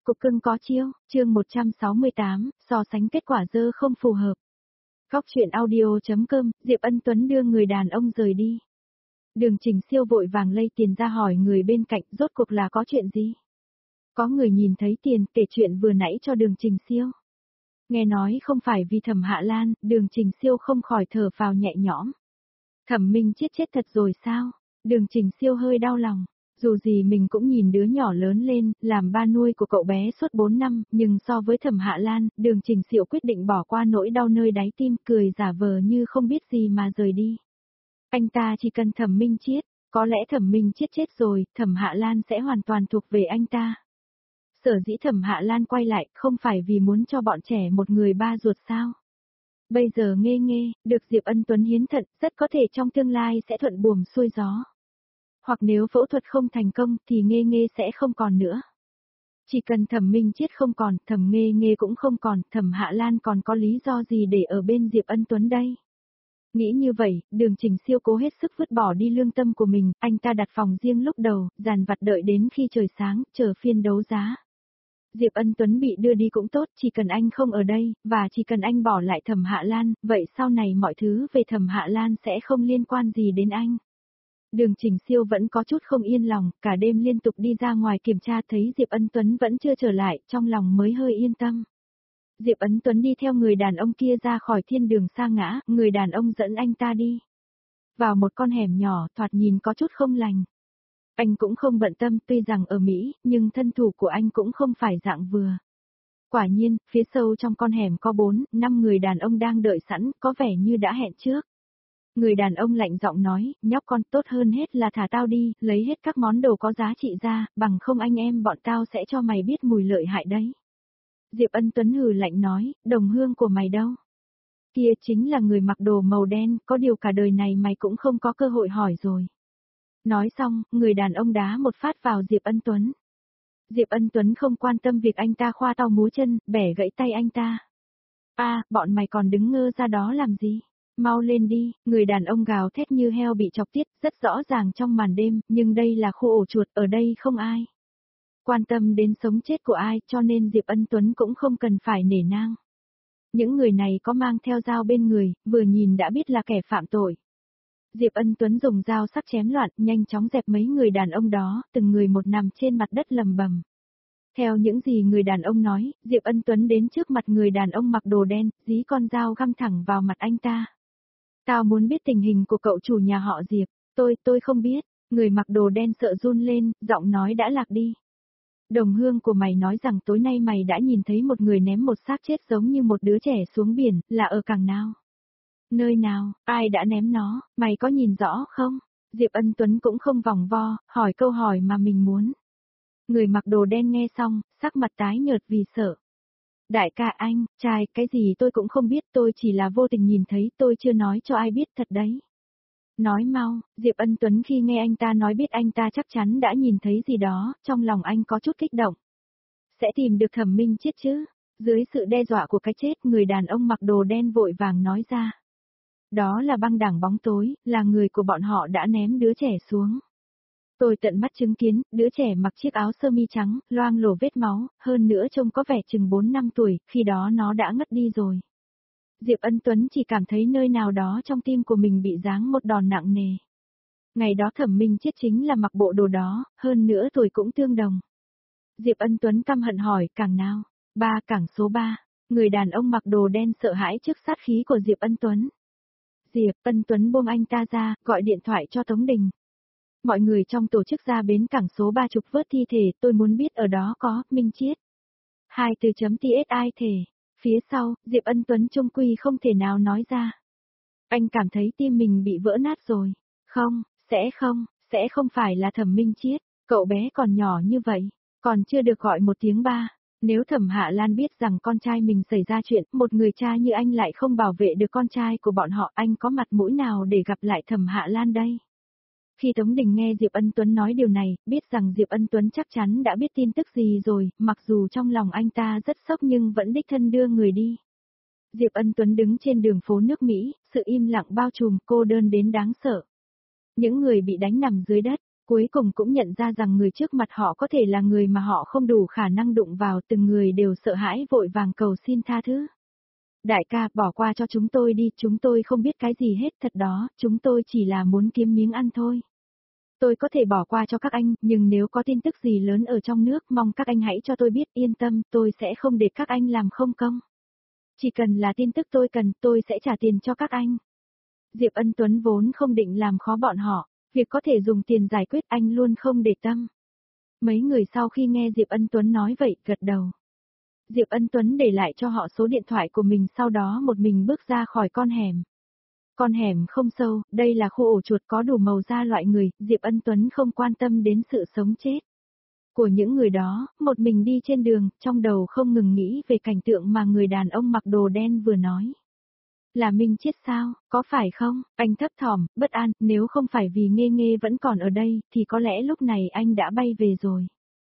cục cưng có chiêu, chương 168, so sánh kết quả dơ không phù hợp. Góc chuyện audio.com, Diệp Ân Tuấn đưa người đàn ông rời đi. Đường Trình Siêu vội vàng lây tiền ra hỏi người bên cạnh rốt cuộc là có chuyện gì. Có người nhìn thấy tiền kể chuyện vừa nãy cho Đường Trình Siêu. Nghe nói không phải vì Thẩm Hạ Lan, Đường Trình Siêu không khỏi thở phào nhẹ nhõm. Thẩm Minh chết thật rồi sao? Đường Trình Siêu hơi đau lòng. Dù gì mình cũng nhìn đứa nhỏ lớn lên, làm ba nuôi của cậu bé suốt 4 năm, nhưng so với Thẩm Hạ Lan, Đường Trình Siêu quyết định bỏ qua nỗi đau nơi đáy tim, cười giả vờ như không biết gì mà rời đi. Anh ta chỉ cần Thẩm Minh có lẽ Thẩm Minh chết rồi, Thẩm Hạ Lan sẽ hoàn toàn thuộc về anh ta. Sở dĩ Thẩm Hạ Lan quay lại, không phải vì muốn cho bọn trẻ một người ba ruột sao? Bây giờ nghe, được Diệp Ân Tuấn hiến thận, rất có thể trong tương lai sẽ thuận buồm xuôi gió. Hoặc nếu phẫu thuật không thành công thì nghe sẽ không còn nữa. Chỉ cần Thẩm Minh không còn, Thẩm nghe cũng không còn, Thẩm Hạ Lan còn có lý do gì để ở bên Diệp Ân Tuấn đây? Nghĩ như vậy, Đường Trình Siêu cố hết sức vứt bỏ đi lương tâm của mình, anh ta đặt phòng riêng lúc đầu, dàn vặt đợi đến khi trời sáng, chờ phiên đấu giá. Diệp Ân Tuấn bị đưa đi cũng tốt, chỉ cần anh không ở đây, và chỉ cần anh bỏ lại Thẩm Hạ Lan, vậy sau này mọi thứ về Thẩm Hạ Lan sẽ không liên quan gì đến anh. Đường Trình Siêu vẫn có chút không yên lòng, cả đêm liên tục đi ra ngoài kiểm tra thấy Diệp Ân Tuấn vẫn chưa trở lại, trong lòng mới hơi yên tâm. Diệp Ân Tuấn đi theo người đàn ông kia ra khỏi thiên đường sa ngã, người đàn ông dẫn anh ta đi. Vào một con hẻm nhỏ, thoạt nhìn có chút không lành. Anh cũng không bận tâm, tuy rằng ở Mỹ, nhưng thân thủ của anh cũng không phải dạng vừa. Quả nhiên, phía sâu trong con hẻm có 4-5 người đàn ông đang đợi sẵn, có vẻ như đã hẹn trước. Người đàn ông lạnh giọng nói, nhóc con tốt hơn hết là thả tao đi, lấy hết các món đồ có giá trị ra, bằng không anh em bọn tao sẽ cho mày biết mùi lợi hại đấy. Diệp Ân Tuấn hừ lạnh nói, đồng hương của mày đâu? Kia chính là người mặc đồ màu đen, có điều cả đời này mày cũng không có cơ hội hỏi rồi. Nói xong, người đàn ông đá một phát vào Diệp Ân Tuấn. Diệp Ân Tuấn không quan tâm việc anh ta khoa tay múa chân, bẻ gãy tay anh ta. Bọn mày còn đứng ngơ ra đó làm gì? Mau lên đi, người đàn ông gào thét như heo bị chọc tiết, rất rõ ràng trong màn đêm, nhưng đây là khu ổ chuột, ở đây không ai quan tâm đến sống chết của ai, cho nên Diệp Ân Tuấn cũng không cần phải nể nang. Những người này có mang theo dao bên người, vừa nhìn đã biết là kẻ phạm tội. Diệp Ân Tuấn dùng dao sắc chém loạn, nhanh chóng dẹp mấy người đàn ông đó, từng người một nằm trên mặt đất lầm bầm. Theo những gì người đàn ông nói, Diệp Ân Tuấn đến trước mặt người đàn ông mặc đồ đen, dí con dao găm thẳng vào mặt anh ta. Tao muốn biết tình hình của cậu chủ nhà họ Diệp, tôi không biết, người mặc đồ đen sợ run lên, giọng nói đã lạc đi. Đồng hương của mày nói rằng tối nay mày đã nhìn thấy một người ném một xác chết giống như một đứa trẻ xuống biển, là ở cảng nào? Nơi nào, ai đã ném nó, mày có nhìn rõ không? Diệp Ân Tuấn cũng không vòng vo, hỏi câu hỏi mà mình muốn. Người mặc đồ đen nghe xong, sắc mặt tái nhợt vì sợ. Đại ca anh, trai, cái gì tôi cũng không biết, tôi chỉ là vô tình nhìn thấy, tôi chưa nói cho ai biết thật đấy. Nói mau, Diệp Ân Tuấn khi nghe anh ta nói biết anh ta chắc chắn đã nhìn thấy gì đó, trong lòng anh có chút kích động. Sẽ tìm được Thẩm Minh chết chứ? Dưới sự đe dọa của cái chết, người đàn ông mặc đồ đen vội vàng nói ra. Đó là băng đảng bóng tối, là người của bọn họ đã ném đứa trẻ xuống. Tôi tận mắt chứng kiến, đứa trẻ mặc chiếc áo sơ mi trắng, loang lổ vết máu, hơn nữa trông có vẻ chừng 4 năm tuổi, khi đó nó đã ngất đi rồi. Diệp Ân Tuấn chỉ cảm thấy nơi nào đó trong tim của mình bị giáng một đòn nặng nề. Ngày đó Thẩm Minh chết chính là mặc bộ đồ đó, hơn nữa tuổi cũng tương đồng. Diệp Ân Tuấn căm hận hỏi, cảng nào? Cảng số 3. Người đàn ông mặc đồ đen sợ hãi trước sát khí của Diệp Ân Tuấn. Diệp Ân Tuấn buông anh ta ra, gọi điện thoại cho Tống Đình. Mọi người trong tổ chức ra bến cảng số 3 trục vớt thi thể, tôi muốn biết ở đó có Minh Chiết. 2 từ.tsi thể. Phía sau, Diệp Ân Tuấn trung quy không thể nào nói ra. Anh cảm thấy tim mình bị vỡ nát rồi. Sẽ không phải là Thẩm Minh Chiết, cậu bé còn nhỏ như vậy, còn chưa được gọi một tiếng ba. Nếu Thẩm Hạ Lan biết rằng con trai mình xảy ra chuyện, một người cha như anh lại không bảo vệ được con trai của bọn họ, anh có mặt mũi nào để gặp lại Thẩm Hạ Lan đây? Khi Tống Đình nghe Diệp Ân Tuấn nói điều này, biết rằng Diệp Ân Tuấn chắc chắn đã biết tin tức gì rồi, mặc dù trong lòng anh ta rất sốc nhưng vẫn đích thân đưa người đi. Diệp Ân Tuấn đứng trên đường phố nước Mỹ, sự im lặng bao trùm, cô đơn đến đáng sợ. Những người bị đánh nằm dưới đất, Cuối cùng cũng nhận ra rằng người trước mặt họ có thể là người mà họ không đủ khả năng đụng vào, từng người đều sợ hãi vội vàng cầu xin tha thứ. Đại ca, bỏ qua cho chúng tôi đi, chúng tôi không biết cái gì hết thật đó, chúng tôi chỉ là muốn kiếm miếng ăn thôi. Tôi có thể bỏ qua cho các anh, nhưng nếu có tin tức gì lớn ở trong nước mong các anh hãy cho tôi biết, yên tâm, tôi sẽ không để các anh làm không công. Chỉ cần là tin tức tôi cần, tôi sẽ trả tiền cho các anh. Diệp Ân Tuấn vốn không định làm khó bọn họ, việc có thể dùng tiền giải quyết anh luôn không để tâm. Mấy người sau khi nghe Diệp Ân Tuấn nói vậy, gật đầu. Diệp Ân Tuấn để lại cho họ số điện thoại của mình, sau đó một mình bước ra khỏi con hẻm. Con hẻm không sâu, đây là khu ổ chuột có đủ màu da loại người, Diệp Ân Tuấn không quan tâm đến sự sống chết của những người đó, một mình đi trên đường, trong đầu không ngừng nghĩ về cảnh tượng mà người đàn ông mặc đồ đen vừa nói. Là Minh Chiết sao, có phải không? Anh thấp thỏm, bất an, nếu không phải vì Nghê Nghê vẫn còn ở đây, thì có lẽ lúc này anh đã bay về rồi.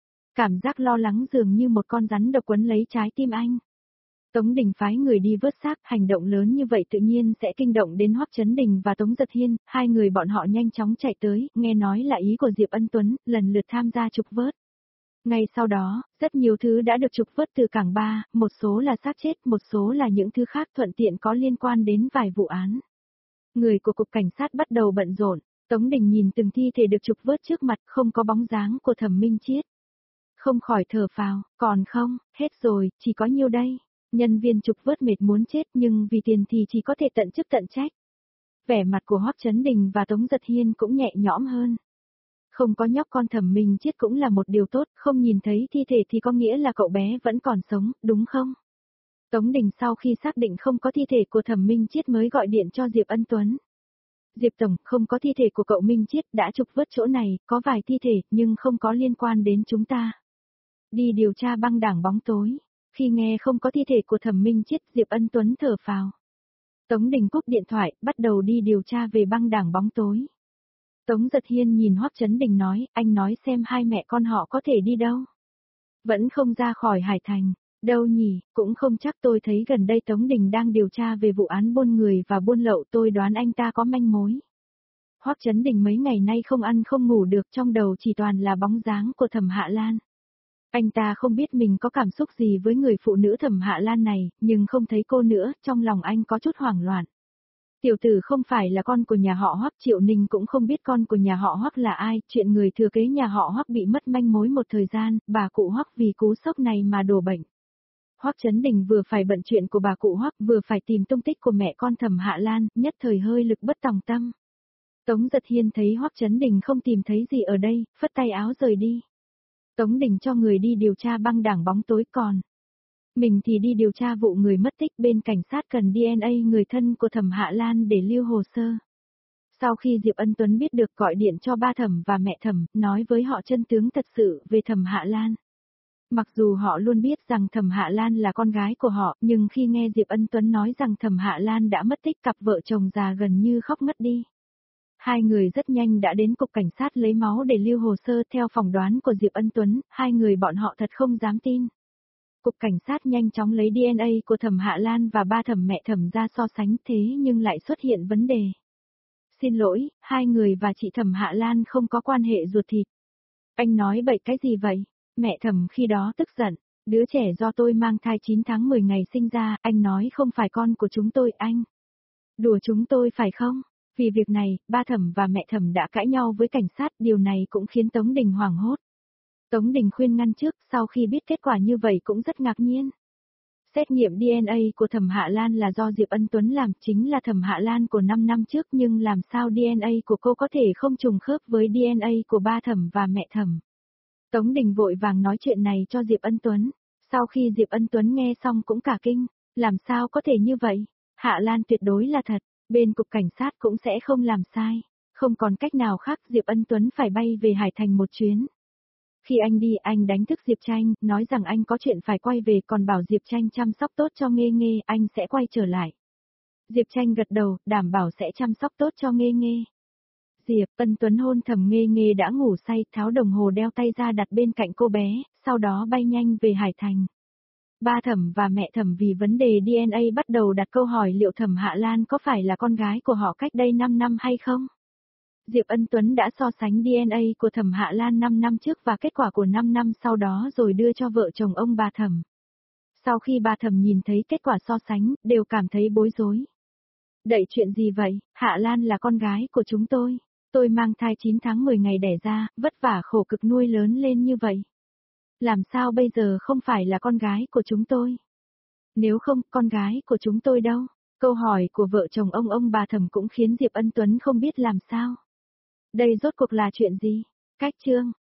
Cảm giác lo lắng dường như một con rắn độc quấn lấy trái tim anh. Tống Đình phái người đi vớt xác, hành động lớn như vậy tự nhiên sẽ kinh động đến Hoắc Chấn Đình và Tống Giật Hiên, hai người bọn họ nhanh chóng chạy tới, nghe nói là ý của Diệp Ân Tuấn, lần lượt tham gia trục vớt. Ngay sau đó, rất nhiều thứ đã được trục vớt từ cảng Ba, một số là xác chết, một số là những thứ khác thuận tiện có liên quan đến vài vụ án. Người của cục cảnh sát bắt đầu bận rộn, Tống Đình nhìn từng thi thể được trục vớt trước mặt, không có bóng dáng của Thẩm Minh Chiết. Không khỏi thở phào, còn không, hết rồi, chỉ có nhiêu đây. Nhân viên trục vớt mệt muốn chết nhưng vì tiền thì chỉ có thể tận chức tận trách. Vẻ mặt của Hoắc Chấn Đình và Tống Giật Hiên cũng nhẹ nhõm hơn. Không có nhóc con Thẩm Minh Chiết cũng là một điều tốt, không nhìn thấy thi thể thì có nghĩa là cậu bé vẫn còn sống, đúng không? Tống Đình sau khi xác định không có thi thể của Thẩm Minh Chiết mới gọi điện cho Diệp Ân Tuấn. Diệp Tổng, không có thi thể của cậu Minh Chiết, đã trục vớt chỗ này, có vài thi thể, nhưng không có liên quan đến chúng ta. Đi điều tra băng đảng bóng tối. Khi nghe không có thi thể của Thẩm Minh Chiết, Diệp Ân Tuấn thở phào. Tống Đình cúp điện thoại, bắt đầu đi điều tra về băng đảng bóng tối. Tống Giật Hiên nhìn Hoắc Chấn Đình nói, anh nói xem hai mẹ con họ có thể đi đâu. Vẫn không ra khỏi Hải Thành, đâu nhỉ, cũng không chắc, tôi thấy gần đây Tống Đình đang điều tra về vụ án buôn người và buôn lậu, tôi đoán anh ta có manh mối. Hoắc Chấn Đình mấy ngày nay không ăn không ngủ được, trong đầu chỉ toàn là bóng dáng của Thẩm Hạ Lan. Anh ta không biết mình có cảm xúc gì với người phụ nữ Thẩm Hạ Lan này, nhưng không thấy cô nữa, trong lòng anh có chút hoảng loạn. Tiểu tử không phải là con của nhà họ Hoắc, Triệu Ninh cũng không biết con của nhà họ Hoắc là ai, chuyện người thừa kế nhà họ Hoắc bị mất manh mối một thời gian, bà cụ Hoắc vì cú sốc này mà đổ bệnh. Hoắc Chấn Đình vừa phải bận chuyện của bà cụ Hoắc, vừa phải tìm tung tích của mẹ con Thẩm Hạ Lan, nhất thời hơi lực bất tòng tâm. Tống Giật Hiên thấy Hoắc Chấn Đình không tìm thấy gì ở đây, phất tay áo rời đi. Tống Đình cho người đi điều tra băng đảng bóng tối, còn mình thì đi điều tra vụ người mất tích, bên cảnh sát cần DNA người thân của Thẩm Hạ Lan để lưu hồ sơ. Sau khi Diệp Ân Tuấn biết được, gọi điện cho ba Thẩm và mẹ Thẩm, nói với họ chân tướng thật sự về Thẩm Hạ Lan. Mặc dù họ luôn biết rằng Thẩm Hạ Lan là con gái của họ, nhưng khi nghe Diệp Ân Tuấn nói rằng Thẩm Hạ Lan đã mất tích, cặp vợ chồng già gần như khóc ngất đi. Hai người rất nhanh đã đến cục cảnh sát lấy máu để lưu hồ sơ, theo phỏng đoán của Diệp Ân Tuấn, hai người bọn họ thật không dám tin. Cục cảnh sát nhanh chóng lấy DNA của Thẩm Hạ Lan và ba Thẩm mẹ Thẩm ra so sánh, thế nhưng lại xuất hiện vấn đề. Xin lỗi, hai người và chị Thẩm Hạ Lan không có quan hệ ruột thịt. Anh nói bậy cái gì vậy? Mẹ Thẩm khi đó tức giận. Đứa trẻ do tôi mang thai 9 tháng 10 ngày sinh ra, anh nói không phải con của chúng tôi, anh đùa chúng tôi phải không? Vì việc này, ba Thẩm và mẹ Thẩm đã cãi nhau với cảnh sát, điều này cũng khiến Tống Đình hoảng hốt. Tống Đình khuyên ngăn trước, sau khi biết kết quả như vậy cũng rất ngạc nhiên. Xét nghiệm DNA của Thẩm Hạ Lan là do Diệp Ân Tuấn làm, chính là Thẩm Hạ Lan của 5 năm trước, nhưng làm sao DNA của cô có thể không trùng khớp với DNA của ba Thẩm và mẹ Thẩm. Tống Đình vội vàng nói chuyện này cho Diệp Ân Tuấn. Sau khi Diệp Ân Tuấn nghe xong cũng cả kinh, làm sao có thể như vậy? Hạ Lan tuyệt đối là thật, bên cục cảnh sát cũng sẽ không làm sai. Không còn cách nào khác, Diệp Ân Tuấn phải bay về Hải Thành một chuyến. Khi anh đi, anh đánh thức Diệp Tranh, nói rằng anh có chuyện phải quay về, còn bảo Diệp Tranh chăm sóc tốt cho Nghê Nghê, anh sẽ quay trở lại. Diệp Tranh gật đầu, đảm bảo sẽ chăm sóc tốt cho Nghê Nghê. Diệp Ân Tuấn hôn Thẩm Nghê Nghê đã ngủ say, tháo đồng hồ đeo tay ra đặt bên cạnh cô bé, sau đó bay nhanh về Hải Thành. Ba Thẩm và mẹ Thẩm vì vấn đề DNA bắt đầu đặt câu hỏi liệu Thẩm Hạ Lan có phải là con gái của họ cách đây 5 năm hay không? Diệp Ân Tuấn đã so sánh DNA của Thẩm Hạ Lan 5 năm trước và kết quả của 5 năm sau đó rồi đưa cho vợ chồng ông bà Thẩm. Sau khi bà Thẩm nhìn thấy kết quả so sánh, đều cảm thấy bối rối. Đậy chuyện gì vậy, Hạ Lan là con gái của chúng tôi. Tôi mang thai 9 tháng 10 ngày đẻ ra, vất vả khổ cực nuôi lớn lên như vậy. Làm sao bây giờ không phải là con gái của chúng tôi? Nếu không, con gái của chúng tôi đâu? Câu hỏi của vợ chồng ông bà Thẩm cũng khiến Diệp Ân Tuấn không biết làm sao. Đây rốt cuộc là chuyện gì? Cách chương